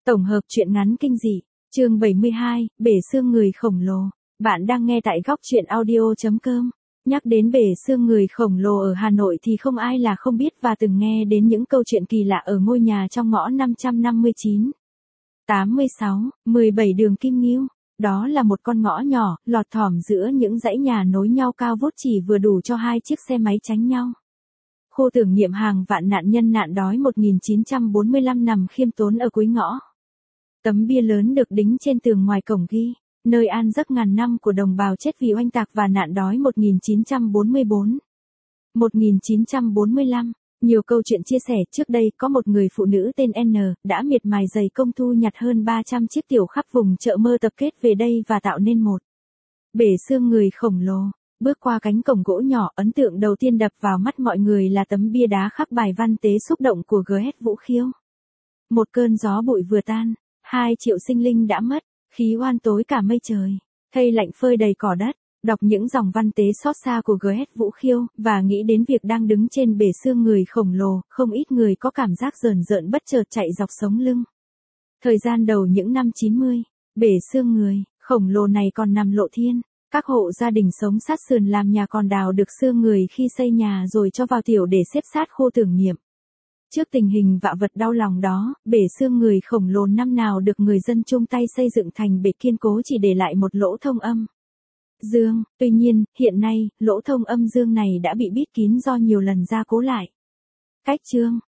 Tổng hợp truyện ngắn kinh dị, chương 72, bể xương người khổng lồ. Bạn đang nghe tại góc truyện audio.com. Nhắc đến bể xương người khổng lồ ở Hà Nội thì không ai là không biết và từng nghe đến những câu chuyện kỳ lạ ở ngôi nhà trong ngõ 559, 86, 17 đường Kim Ngưu. Đó là một con ngõ nhỏ, lọt thỏm giữa những dãy nhà nối nhau cao vút chỉ vừa đủ cho hai chiếc xe máy tránh nhau. Khu tưởng niệm hàng vạn nạn nhân nạn đói 1945 nằm khiêm tốn ở cuối ngõ. Tấm bia lớn được đính trên tường ngoài cổng ghi, nơi an giấc ngàn năm của đồng bào chết vì oanh tạc và nạn đói 1944. 1945, nhiều câu chuyện chia sẻ trước đây có một người phụ nữ tên N, đã miệt mài dày công thu nhặt hơn 300 chiếc tiểu khắp vùng chợ mơ tập kết về đây và tạo nên một bể xương người khổng lồ. Bước qua cánh cổng gỗ nhỏ, ấn tượng đầu tiên đập vào mắt mọi người là tấm bia đá khắc bài văn tế xúc động của G.S. Vũ Khiêu. Một cơn gió bụi vừa tan, 2 triệu sinh linh đã mất, khí oan tối cả mây trời, thây lạnh phơi đầy cỏ đất. Đọc những dòng văn tế xót xa của G.S. Vũ Khiêu, và nghĩ đến việc đang đứng trên bể xương người khổng lồ, không ít người có cảm giác rờn rợn bất chợt chạy dọc sống lưng. Thời gian đầu những năm 90, bể xương người khổng lồ này còn nằm lộ thiên. Các hộ gia đình sống sát sườn làm nhà còn đào được xương người khi xây nhà rồi cho vào tiểu để xếp sát khu tưởng niệm. Trước tình hình vạ vật đau lòng đó, bể xương người khổng lồ năm nào được người dân chung tay xây dựng thành bể kiên cố chỉ để lại một lỗ thông âm dương. Tuy nhiên, hiện nay, lỗ thông âm dương này đã bị bít kín do nhiều lần gia cố lại. Cách chương,